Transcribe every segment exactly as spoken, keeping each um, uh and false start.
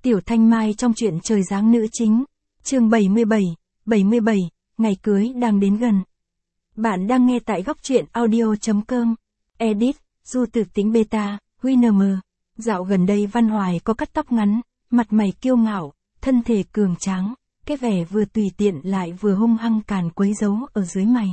Tiểu Thanh Mai trong truyện Trời Giáng nữ chính, chương bảy mươi bảy, bảy mươi bảy, ngày cưới đang đến gần. Bạn đang nghe tại góc truyện audio chấm com. Edit, Du Tử Tính Beta, Winner. Dạo gần đây Văn Hoài có cắt tóc ngắn, mặt mày kiêu ngạo, thân thể cường tráng, cái vẻ vừa tùy tiện lại vừa hung hăng càn quấy giấu ở dưới mày.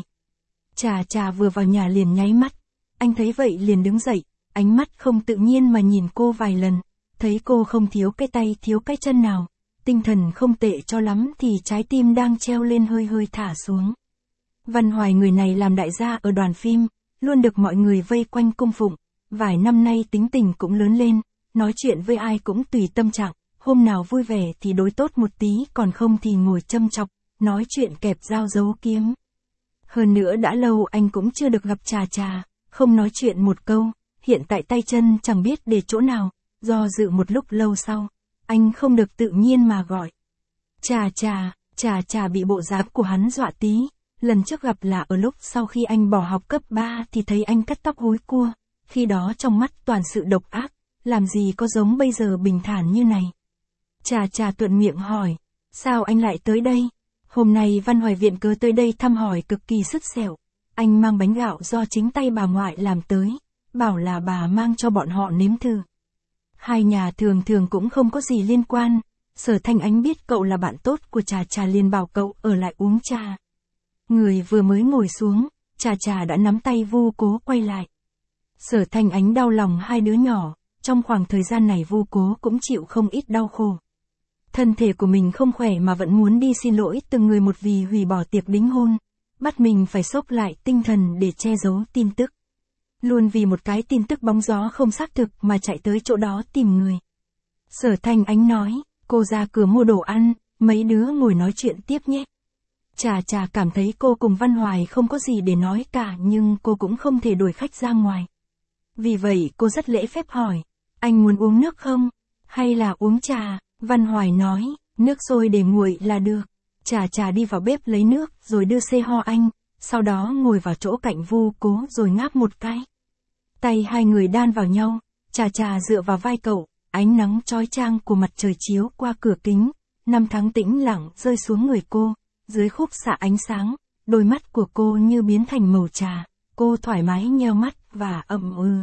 Trà Trà vừa vào nhà liền nháy mắt, anh thấy vậy liền đứng dậy, ánh mắt không tự nhiên mà nhìn cô vài lần, thấy cô không thiếu cái tay thiếu cái chân nào, tinh thần không tệ cho lắm thì trái tim đang treo lên hơi hơi thả xuống. Văn Hoài người này làm đại gia ở đoàn phim, luôn được mọi người vây quanh cung phụng, vài năm nay tính tình cũng lớn lên, nói chuyện với ai cũng tùy tâm trạng, hôm nào vui vẻ thì đối tốt một tí còn không thì ngồi châm chọc, nói chuyện kẹp dao giấu kiếm. Hơn nữa đã lâu anh cũng chưa được gặp Trà Trà, không nói chuyện một câu, hiện tại tay chân chẳng biết để chỗ nào, do dự một lúc lâu sau, anh không được tự nhiên mà gọi. Trà Trà, Trà Trà bị bộ dáng của hắn dọa tí, lần trước gặp là ở lúc sau khi anh bỏ học cấp ba thì thấy anh cắt tóc húi cua, khi đó trong mắt toàn sự độc ác, làm gì có giống bây giờ bình thản như này. Trà Trà thuận miệng hỏi, sao anh lại tới đây? Hôm nay Văn Hoài viện cớ tới đây thăm hỏi cực kỳ sứt sẹo, anh mang bánh gạo do chính tay bà ngoại làm tới, bảo là bà mang cho bọn họ nếm thử. Hai nhà thường thường cũng không có gì liên quan, Sở Thanh Ánh biết cậu là bạn tốt của Trà Trà liền bảo cậu ở lại uống trà. Người vừa mới ngồi xuống, Trà Trà đã nắm tay Vu Cố quay lại. Sở Thanh Ánh đau lòng hai đứa nhỏ, trong khoảng thời gian này Vu Cố cũng chịu không ít đau khổ. Thân thể của mình không khỏe mà vẫn muốn đi xin lỗi từng người một vì hủy bỏ tiệc đính hôn, bắt mình phải xốc lại tinh thần để che giấu tin tức. Luôn vì một cái tin tức bóng gió không xác thực mà chạy tới chỗ đó tìm người. Sở Thanh Ánh nói, cô ra cửa mua đồ ăn, mấy đứa ngồi nói chuyện tiếp nhé. Trà Trà cảm thấy cô cùng Văn Hoài không có gì để nói cả nhưng cô cũng không thể đuổi khách ra ngoài. Vì vậy cô rất lễ phép hỏi, anh muốn uống nước không? Hay là uống trà? Văn Hoài nói, nước sôi để nguội là được. Trà Trà đi vào bếp lấy nước rồi đưa xe ho anh, sau đó ngồi vào chỗ cạnh Vu Cố rồi ngáp một cái. Tay hai người đan vào nhau, Trà Trà dựa vào vai cậu, ánh nắng chói chang của mặt trời chiếu qua cửa kính, năm tháng tĩnh lặng rơi xuống người cô, dưới khúc xạ ánh sáng, đôi mắt của cô như biến thành màu trà, cô thoải mái nheo mắt và ậm ừ.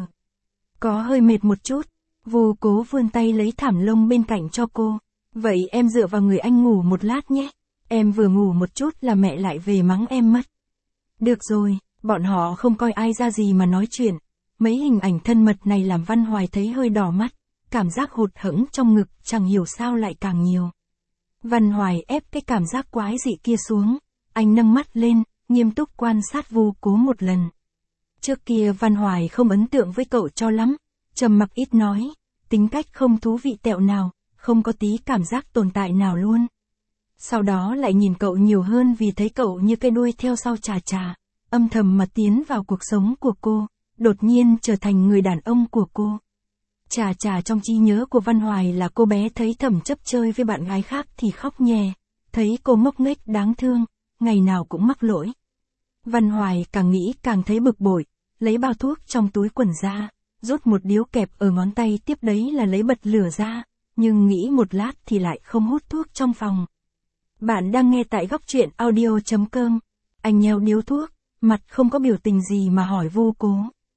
Có hơi mệt một chút, Vu Cố vươn tay lấy thảm lông bên cạnh cho cô, vậy em dựa vào người anh ngủ một lát nhé, em vừa ngủ một chút là mẹ lại về mắng em mất. Được rồi, bọn họ không coi ai ra gì mà nói chuyện. Mấy hình ảnh thân mật này làm Văn Hoài thấy hơi đỏ mắt, cảm giác hụt hẫng trong ngực chẳng hiểu sao lại càng nhiều. Văn Hoài ép cái cảm giác quái dị kia xuống, anh nâng mắt lên, nghiêm túc quan sát Vu Cố một lần. Trước kia Văn Hoài không ấn tượng với cậu cho lắm, trầm mặc ít nói, tính cách không thú vị tẹo nào, không có tí cảm giác tồn tại nào luôn. Sau đó lại nhìn cậu nhiều hơn vì thấy cậu như cái đuôi theo sau Trà Trà, âm thầm mà tiến vào cuộc sống của cô, đột nhiên trở thành người đàn ông của cô. Trà Trà trong trí nhớ của Văn Hoài là cô bé thấy Thẩm chấp chơi với bạn gái khác thì khóc nhè, thấy cô ngốc nghếch đáng thương, ngày nào cũng mắc lỗi. Văn Hoài càng nghĩ càng thấy bực bội, lấy bao thuốc trong túi quần ra, rút một điếu kẹp ở ngón tay tiếp đấy là lấy bật lửa ra, nhưng nghĩ một lát thì lại không hút thuốc trong phòng. Bạn đang nghe tại góc truyện audio chấm com. Anh nheo điếu thuốc, mặt không có biểu tình gì mà hỏi Vu Cố.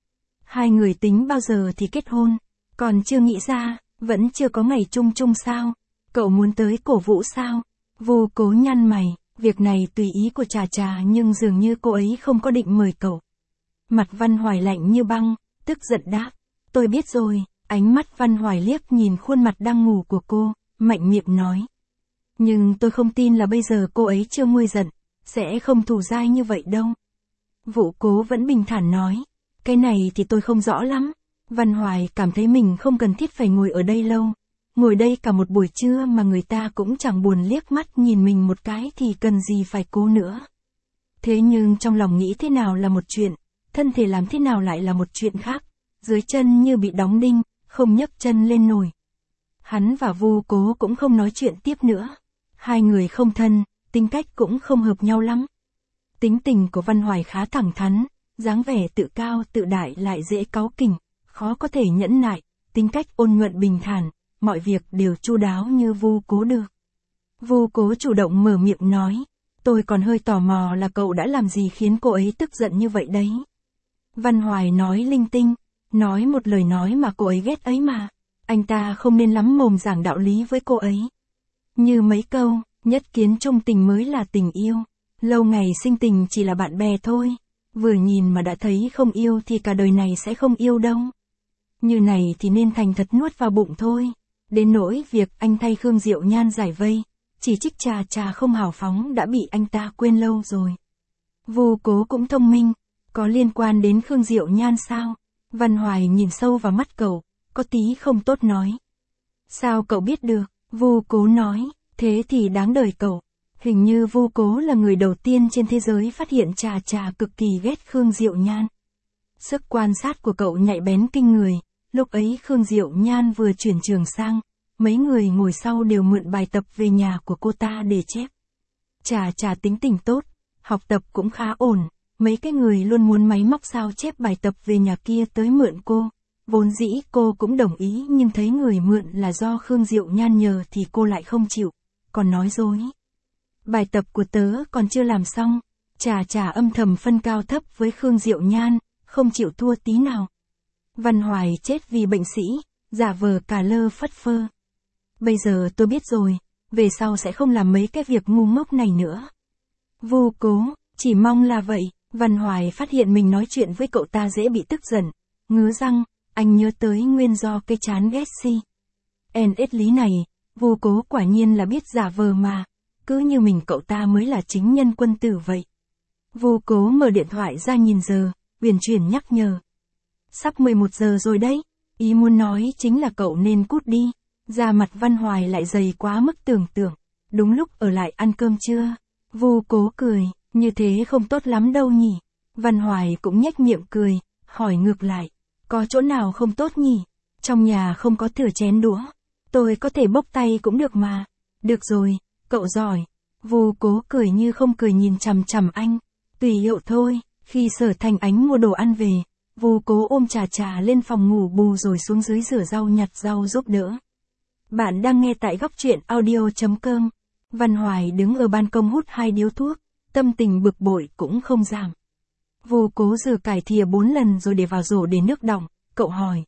Hai người tính bao giờ thì kết hôn, còn chưa nghĩ ra, vẫn chưa có ngày chung chung sao, cậu muốn tới cổ vũ sao? Vu Cố nhăn mày, việc này tùy ý của Trà Trà nhưng dường như cô ấy không có định mời cậu. Mặt Văn Hoài lạnh như băng, tức giận đáp, tôi biết rồi, ánh mắt Văn Hoài liếc nhìn khuôn mặt đang ngủ của cô, mạnh miệng nói. Nhưng tôi không tin là bây giờ cô ấy chưa nguôi giận, sẽ không thù dai như vậy đâu. Vu Cố vẫn bình thản nói, cái này thì tôi không rõ lắm. Văn Hoài cảm thấy mình không cần thiết phải ngồi ở đây lâu. Ngồi đây cả một buổi trưa mà người ta cũng chẳng buồn liếc mắt nhìn mình một cái thì cần gì phải cố nữa. Thế nhưng trong lòng nghĩ thế nào là một chuyện, thân thể làm thế nào lại là một chuyện khác. Dưới chân như bị đóng đinh, không nhấc chân lên nổi. Hắn và Vu Cố cũng không nói chuyện tiếp nữa. Hai người không thân, tính cách cũng không hợp nhau lắm. Tính tình của Văn Hoài khá thẳng thắn, dáng vẻ tự cao tự đại lại dễ cáu kỉnh, khó có thể nhẫn nại, tính cách ôn nhuận bình thản, mọi việc đều chu đáo như Vu Cố được. Vu Cố chủ động mở miệng nói, tôi còn hơi tò mò là cậu đã làm gì khiến cô ấy tức giận như vậy đấy. Văn Hoài nói linh tinh, nói một lời nói mà cô ấy ghét ấy mà, anh ta không nên lắm mồm giảng đạo lý với cô ấy. Như mấy câu, nhất kiến trung tình mới là tình yêu, lâu ngày sinh tình chỉ là bạn bè thôi, vừa nhìn mà đã thấy không yêu thì cả đời này sẽ không yêu đâu. Như này thì nên thành thật nuốt vào bụng thôi. Đến nỗi việc anh thay Khương Diệu Nhan giải vây, chỉ trích Trà Trà không hào phóng đã bị anh ta quên lâu rồi. Vu Cố cũng thông minh, có liên quan đến Khương Diệu Nhan sao? Văn Hoài nhìn sâu vào mắt cậu, có tí không tốt nói. Sao cậu biết được? Vu Cố nói, thế thì đáng đời cậu. Hình như Vu Cố là người đầu tiên trên thế giới phát hiện Trà Trà cực kỳ ghét Khương Diệu Nhan. Sức quan sát của cậu nhạy bén kinh người, lúc ấy Khương Diệu Nhan vừa chuyển trường sang, mấy người ngồi sau đều mượn bài tập về nhà của cô ta để chép. Trà Trà tính tình tốt, học tập cũng khá ổn, mấy cái người luôn muốn máy móc sao chép bài tập về nhà kia tới mượn cô. Vốn dĩ cô cũng đồng ý nhưng thấy người mượn là do Khương Diệu Nhan nhờ thì cô lại không chịu, còn nói dối. Bài tập của tớ còn chưa làm xong, Trà Trà âm thầm phân cao thấp với Khương Diệu Nhan, không chịu thua tí nào. Văn Hoài chết vì bệnh sĩ, giả vờ cà lơ phất phơ. Bây giờ tôi biết rồi, về sau sẽ không làm mấy cái việc ngu ngốc này nữa. Vu Cố, chỉ mong là vậy. Văn Hoài phát hiện mình nói chuyện với cậu ta dễ bị tức giận, ngứa răng, anh nhớ tới nguyên do cái chán ghét si. En ết lý này, Vu Cố quả nhiên là biết giả vờ mà, cứ như mình cậu ta mới là chính nhân quân tử vậy. Vu Cố mở điện thoại ra nhìn giờ, uyển chuyển nhắc nhở. Sắp mười một giờ rồi đấy, ý muốn nói chính là cậu nên cút đi. Da mặt Văn Hoài lại dày quá mức tưởng tượng. Đúng lúc ở lại ăn cơm trưa. Vu Cố cười, như thế không tốt lắm đâu nhỉ. Văn Hoài cũng nhếch miệng cười, hỏi ngược lại. Có chỗ nào không tốt nhỉ? Trong nhà không có thửa chén đũa. Tôi có thể bốc tay cũng được mà. Được rồi, cậu giỏi. Vu Cố cười như không cười nhìn chằm chằm anh. Tùy hiệu thôi. Khi Sở Thành Ánh mua đồ ăn về, Vu Cố ôm Trà Trà lên phòng ngủ bù rồi xuống dưới rửa rau nhặt rau giúp đỡ. Bạn đang nghe tại góc truyện audio chấm com. Văn Hoài đứng ở ban công hút hai điếu thuốc, tâm tình bực bội cũng không giảm. Vu Cố rửa cải thìa bốn lần rồi để vào rổ để nước đọng, cậu hỏi.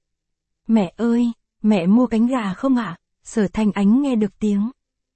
Mẹ ơi, mẹ mua cánh gà không ạ? À? Sở Thành Ánh nghe được tiếng.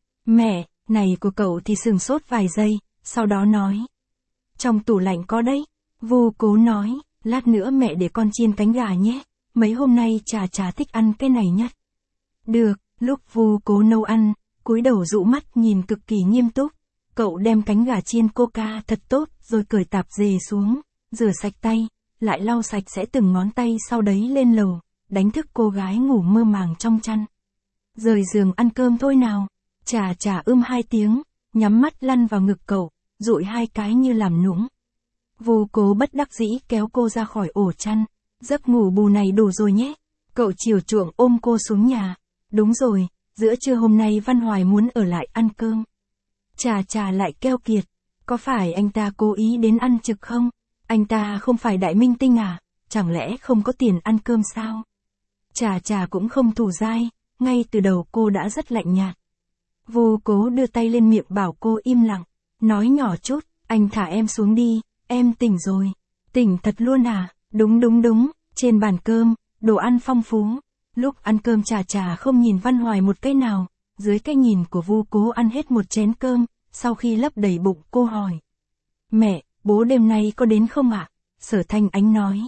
Mẹ, này của cậu thì sừng sốt vài giây, sau đó nói. Trong tủ lạnh có đấy. Vu Cố nói, lát nữa mẹ để con chiên cánh gà nhé, mấy hôm nay Trà Trà thích ăn cái này nhất. Được, lúc Vu Cố nấu ăn, cúi đầu dụ mắt nhìn cực kỳ nghiêm túc, cậu đem cánh gà chiên coca thật tốt rồi cởi tạp dề xuống, rửa sạch tay, lại lau sạch sẽ từng ngón tay sau đấy lên lầu, đánh thức cô gái ngủ mơ màng trong chăn. Rời giường ăn cơm thôi nào. Trà Trà ưm hai tiếng, nhắm mắt lăn vào ngực cậu, dụi hai cái như làm nũng. Vu Cố bất đắc dĩ kéo cô ra khỏi ổ chăn. Giấc ngủ bù này đủ rồi nhé. Cậu chiều chuộng ôm cô xuống nhà. Đúng rồi, giữa trưa hôm nay Văn Hoài muốn ở lại ăn cơm. Trà Trà lại keo kiệt. Có phải anh ta cố ý đến ăn trực không? Anh ta không phải đại minh tinh à? Chẳng lẽ không có tiền ăn cơm sao? Trà Trà cũng không thủ dai, ngay từ đầu cô đã rất lạnh nhạt. Vu Cố đưa tay lên miệng bảo cô im lặng, nói nhỏ chút, anh thả em xuống đi, em tỉnh rồi. Tỉnh thật luôn à? Đúng đúng đúng, trên bàn cơm, đồ ăn phong phú. Lúc ăn cơm Trà Trà không nhìn Văn Hoài một cái nào, dưới cái nhìn của Vu Cố ăn hết một chén cơm, sau khi lấp đầy bụng cô hỏi. Mẹ, bố đêm nay có đến không ạ? À? Sở Thanh Ánh nói.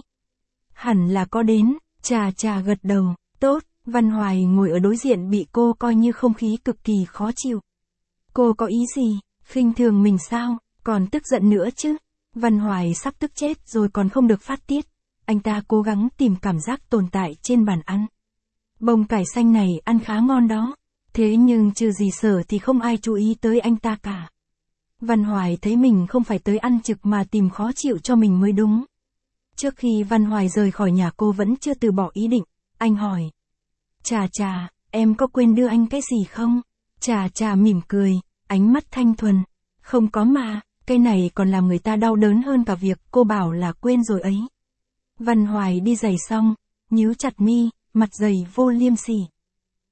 Hẳn là có đến, Trà Trà gật đầu, tốt. Văn Hoài ngồi ở đối diện bị cô coi như không khí cực kỳ khó chịu. Cô có ý gì, khinh thường mình sao, còn tức giận nữa chứ? Văn Hoài sắp tức chết rồi còn không được phát tiết. Anh ta cố gắng tìm cảm giác tồn tại trên bàn ăn. Bông cải xanh này ăn khá ngon đó. Thế nhưng trừ gì Sở thì không ai chú ý tới anh ta cả. Văn Hoài thấy mình không phải tới ăn trực mà tìm khó chịu cho mình mới đúng. Trước khi Văn Hoài rời khỏi nhà cô vẫn chưa từ bỏ ý định. Anh hỏi. Trà Trà, em có quên đưa anh cái gì không? Trà Trà mỉm cười, ánh mắt thanh thuần. Không có mà, cái này còn làm người ta đau đớn hơn cả việc cô bảo là quên rồi ấy. Văn Hoài đi giày xong, nhíu chặt mi, mặt dày vô liêm sỉ.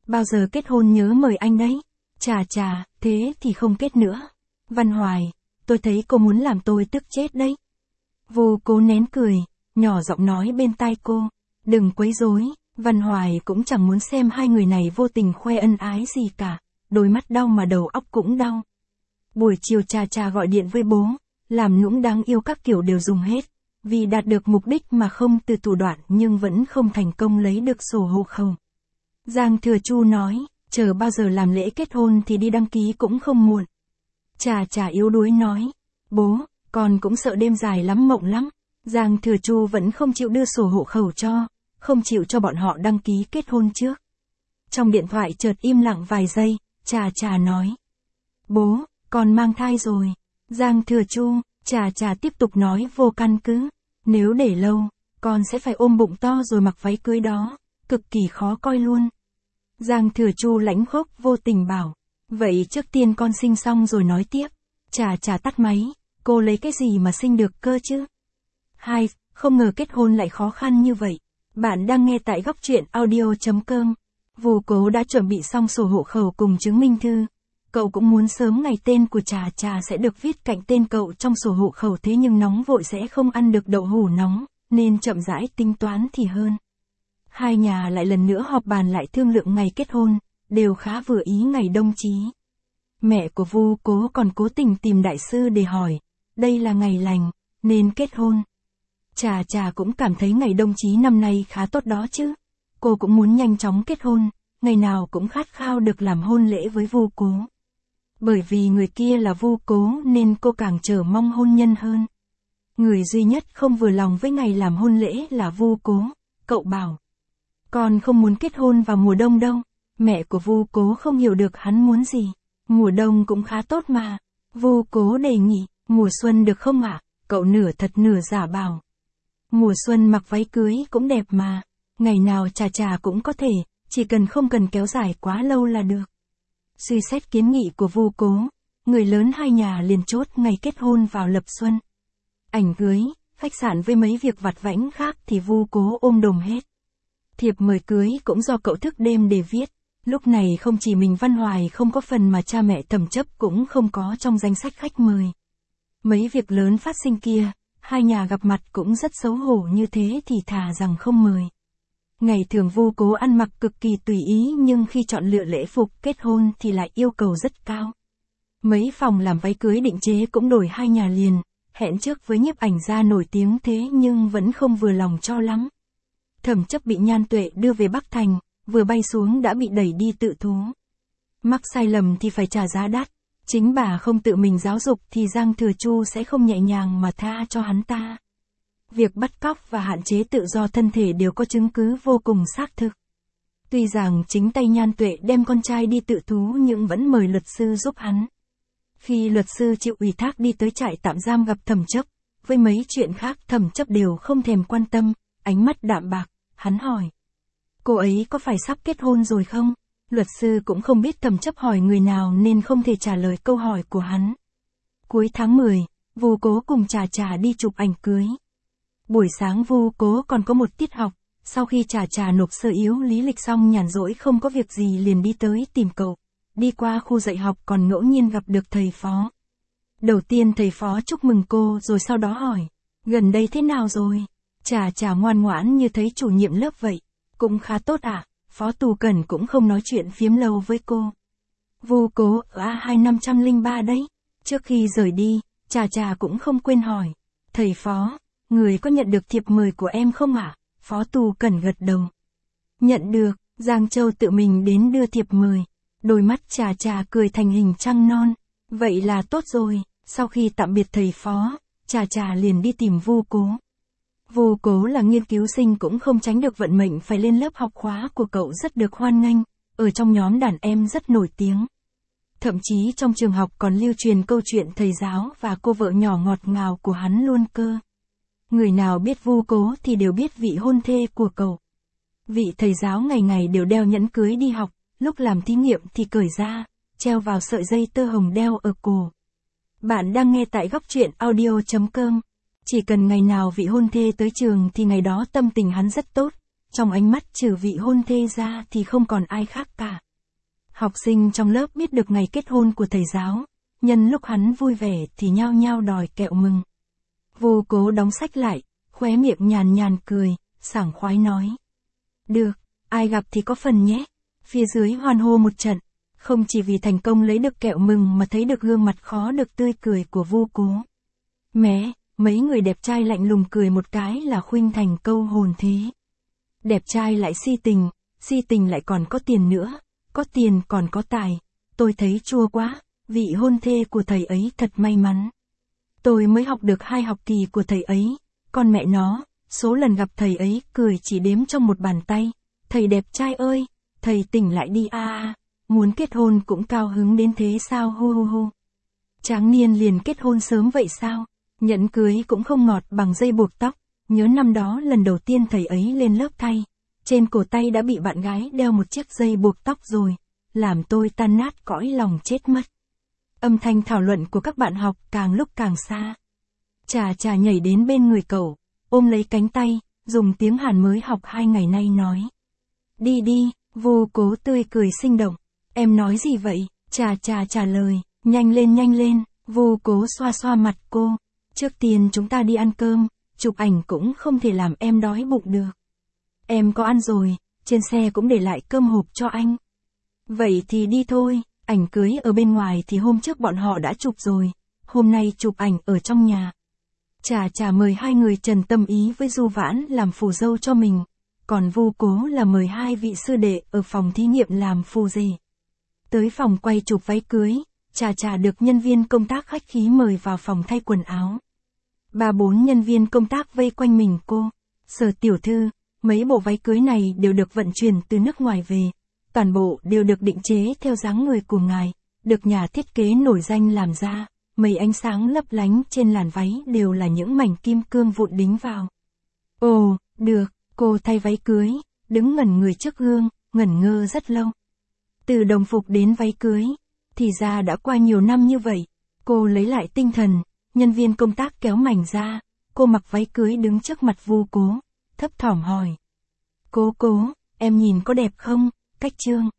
bao giờ kết hôn nhớ mời anh đấy. Chà chà, thế thì không kết nữa. Văn Hoài, tôi thấy cô muốn làm tôi tức chết đấy. Vu Cố nén cười, nhỏ giọng nói bên tai cô, đừng quấy rối. Văn Hoài cũng chẳng muốn xem hai người này vô tình khoe ân ái gì cả, đôi mắt đau mà đầu óc cũng đau. Buổi chiều Trà Trà gọi điện với bố, làm nũng đáng yêu các kiểu đều dùng hết, vì đạt được mục đích mà không từ thủ đoạn nhưng vẫn không thành công lấy được sổ hộ khẩu. Giang Thừa Chu nói, chờ bao giờ làm lễ kết hôn thì đi đăng ký cũng không muộn. Trà Trà yếu đuối nói, bố, con cũng sợ đêm dài lắm mộng lắm. Giang Thừa Chu vẫn không chịu đưa sổ hộ khẩu cho, không chịu cho bọn họ đăng ký kết hôn trước. Trong điện thoại chợt im lặng vài giây, Trà Trà nói, bố, con mang thai rồi. Giang Thừa Chu, Trà Trà tiếp tục nói vô căn cứ, nếu để lâu, con sẽ phải ôm bụng to rồi mặc váy cưới đó, cực kỳ khó coi luôn. Giang Thừa Chu lãnh khốc vô tình bảo, vậy trước tiên con sinh xong rồi nói tiếp. Trà Trà tắt máy, cô lấy cái gì mà sinh được cơ chứ? Hai, không ngờ kết hôn lại khó khăn như vậy. Bạn đang nghe tại góc truyện audio chấm com. Vu Cố đã chuẩn bị xong sổ hộ khẩu cùng chứng minh thư. Cậu cũng muốn sớm ngày tên của Trà Trà sẽ được viết cạnh tên cậu trong sổ hộ khẩu, thế nhưng nóng vội sẽ không ăn được đậu hũ nóng, nên chậm rãi tính toán thì hơn. Hai nhà lại lần nữa họp bàn lại thương lượng ngày kết hôn, đều khá vừa ý ngày đông chí. Mẹ của Vu Cố còn cố tình tìm đại sư để hỏi, đây là ngày lành, nên kết hôn. Trà Trà cũng cảm thấy ngày đông chí năm nay khá tốt đó chứ. Cô cũng muốn nhanh chóng kết hôn, ngày nào cũng khát khao được làm hôn lễ với Vu Cố. Bởi vì người kia là Vu Cố nên cô càng chờ mong hôn nhân hơn. Người duy nhất không vừa lòng với ngày làm hôn lễ là Vu Cố. Cậu bảo, con không muốn kết hôn vào mùa đông đâu. Mẹ của Vu Cố không hiểu được hắn muốn gì. Mùa đông cũng khá tốt mà. Vu Cố đề nghị, mùa xuân được không ạ? Cậu nửa thật nửa giả bảo, mùa xuân mặc váy cưới cũng đẹp mà. Ngày nào Trà Trà cũng có thể, chỉ cần không cần kéo dài quá lâu là được. Suy xét kiến nghị của Vu Cố, người lớn hai nhà liền chốt ngày kết hôn vào lập xuân. Ảnh cưới, khách sạn với mấy việc vặt vãnh khác thì Vu Cố ôm đồm hết. Thiệp mời cưới cũng do cậu thức đêm để viết. Lúc này không chỉ mình Văn Hoài không có phần mà cha mẹ Thẩm Chấp cũng không có trong danh sách khách mời. Mấy việc lớn phát sinh kia, hai nhà gặp mặt cũng rất xấu hổ, như thế thì thà rằng không mời. Ngày thường Vu Cố ăn mặc cực kỳ tùy ý, nhưng khi chọn lựa lễ phục kết hôn thì lại yêu cầu rất cao. Mấy phòng làm váy cưới định chế cũng đổi hai nhà liền, hẹn trước với nhiếp ảnh gia nổi tiếng thế nhưng vẫn không vừa lòng cho lắm. Thẩm Chấp bị Nhan Tuệ đưa về Bắc Thành, vừa bay xuống đã bị đẩy đi tự thú. Mắc sai lầm thì phải trả giá đắt, chính bà không tự mình giáo dục thì Giang Thừa Chu sẽ không nhẹ nhàng mà tha cho hắn ta. Việc bắt cóc và hạn chế tự do thân thể đều có chứng cứ vô cùng xác thực. Tuy rằng chính tay Nhan Tuệ đem con trai đi tự thú nhưng vẫn mời luật sư giúp hắn. Khi luật sư chịu ủy thác đi tới trại tạm giam gặp Thẩm Chấp, với mấy chuyện khác Thẩm Chấp đều không thèm quan tâm, ánh mắt đạm bạc, hắn hỏi, cô ấy có phải sắp kết hôn rồi không? Luật sư cũng không biết Thẩm Chấp hỏi người nào nên không thể trả lời câu hỏi của hắn. Cuối tháng mười, Vu Cố cùng Trà Trà đi chụp ảnh cưới. Buổi sáng Vu Cố còn có một tiết học, sau khi Trà Trà nộp sơ yếu lý lịch xong nhàn rỗi không có việc gì liền đi tới tìm cậu. Đi qua khu dạy học còn ngẫu nhiên gặp được thầy phó. Đầu tiên thầy phó chúc mừng cô rồi sau đó hỏi, gần đây thế nào rồi? Trà Trà ngoan ngoãn như thấy chủ nhiệm lớp vậy. Cũng khá tốt ạ, à? Phó Tù Cẩn cũng không nói chuyện phiếm lâu với cô. Vu Cố ở A hai năm không ba đấy. Trước khi rời đi, Trà Trà cũng không quên hỏi, thầy phó, người có nhận được thiệp mời của em không ạ? À? Phó Tù Cẩn gật đầu. Nhận được, Giang Châu tự mình đến đưa thiệp mời. Đôi mắt Trà Trà cười thành hình trăng non. Vậy là tốt rồi. Sau khi tạm biệt thầy phó, Trà Trà liền đi tìm Vu Cố. Vu Cố là nghiên cứu sinh cũng không tránh được vận mệnh phải lên lớp học khóa của cậu rất được hoan nghênh, ở trong nhóm đàn em rất nổi tiếng. Thậm chí trong trường học còn lưu truyền câu chuyện thầy giáo và cô vợ nhỏ ngọt ngào của hắn luôn cơ. Người nào biết Vu Cố thì đều biết vị hôn thê của cậu. Vị thầy giáo ngày ngày đều đeo nhẫn cưới đi học, lúc làm thí nghiệm thì cởi ra, treo vào sợi dây tơ hồng đeo ở cổ. Bạn đang nghe tại góc truyện audio chấm com. Chỉ cần ngày nào vị hôn thê tới trường thì ngày đó tâm tình hắn rất tốt, trong ánh mắt trừ vị hôn thê ra thì không còn ai khác cả. Học sinh trong lớp biết được ngày kết hôn của thầy giáo, nhân lúc hắn vui vẻ thì nhao nhao đòi kẹo mừng. Vu Cố đóng sách lại, khóe miệng nhàn nhàn cười, sảng khoái nói. Được, ai gặp thì có phần nhé. Phía dưới hoan hô một trận, không chỉ vì thành công lấy được kẹo mừng mà thấy được gương mặt khó được tươi cười của Vu Cố. Mẹ, mấy người đẹp trai lạnh lùng cười một cái là khuynh thành câu hồn thế. Đẹp trai lại si tình, si tình lại còn có tiền nữa, có tiền còn có tài. Tôi thấy chua quá, vị hôn thê của thầy ấy thật may mắn. Tôi mới học được hai học kỳ của thầy ấy, con mẹ nó, số lần gặp thầy ấy cười chỉ đếm trong một bàn tay. Thầy đẹp trai ơi, thầy tỉnh lại đi a à, muốn kết hôn cũng cao hứng đến thế sao hu hu hu. Tráng niên liền kết hôn sớm vậy sao, nhẫn cưới cũng không ngọt bằng dây buộc tóc, nhớ năm đó lần đầu tiên thầy ấy lên lớp thay, trên cổ tay đã bị bạn gái đeo một chiếc dây buộc tóc rồi, làm tôi tan nát cõi lòng chết mất. Âm thanh thảo luận của các bạn học càng lúc càng xa. Trà Trà nhảy đến bên người cậu, ôm lấy cánh tay, dùng tiếng Hàn mới học hai ngày nay nói. Đi đi, Vu Cố tươi cười sinh động. Em nói gì vậy? Trà Trà trả lời, nhanh lên nhanh lên, Vu Cố xoa xoa mặt cô. Trước tiên chúng ta đi ăn cơm, chụp ảnh cũng không thể làm em đói bụng được. Em có ăn rồi, trên xe cũng để lại cơm hộp cho anh. Vậy thì đi thôi, ảnh cưới ở bên ngoài thì hôm trước bọn họ đã chụp rồi, hôm nay chụp ảnh ở trong nhà. Trà Trà mời hai người Trần Tâm Ý với Du Vãn làm phù dâu cho mình, còn Vu Cố là mời hai vị sư đệ ở phòng thí nghiệm làm phù rể. Tới phòng quay chụp váy cưới, Trà Trà được nhân viên công tác khách khí mời vào phòng thay quần áo. Ba bốn nhân viên công tác vây quanh mình cô. Sở tiểu thư, mấy bộ váy cưới này đều được vận chuyển từ nước ngoài về. Toàn bộ đều được định chế theo dáng người của ngài, được nhà thiết kế nổi danh làm ra. Mấy ánh sáng lấp lánh trên làn váy đều là những mảnh kim cương vụn đính vào. Ồ, được, cô thay váy cưới, đứng ngẩn người trước gương, ngẩn ngơ rất lâu. Từ đồng phục đến váy cưới, thì ra đã qua nhiều năm như vậy. Cô lấy lại tinh thần, nhân viên công tác kéo mảnh ra, cô mặc váy cưới đứng trước mặt Vu Cố, thấp thỏm hỏi. Cố cố, em nhìn có đẹp không, Cách Trương?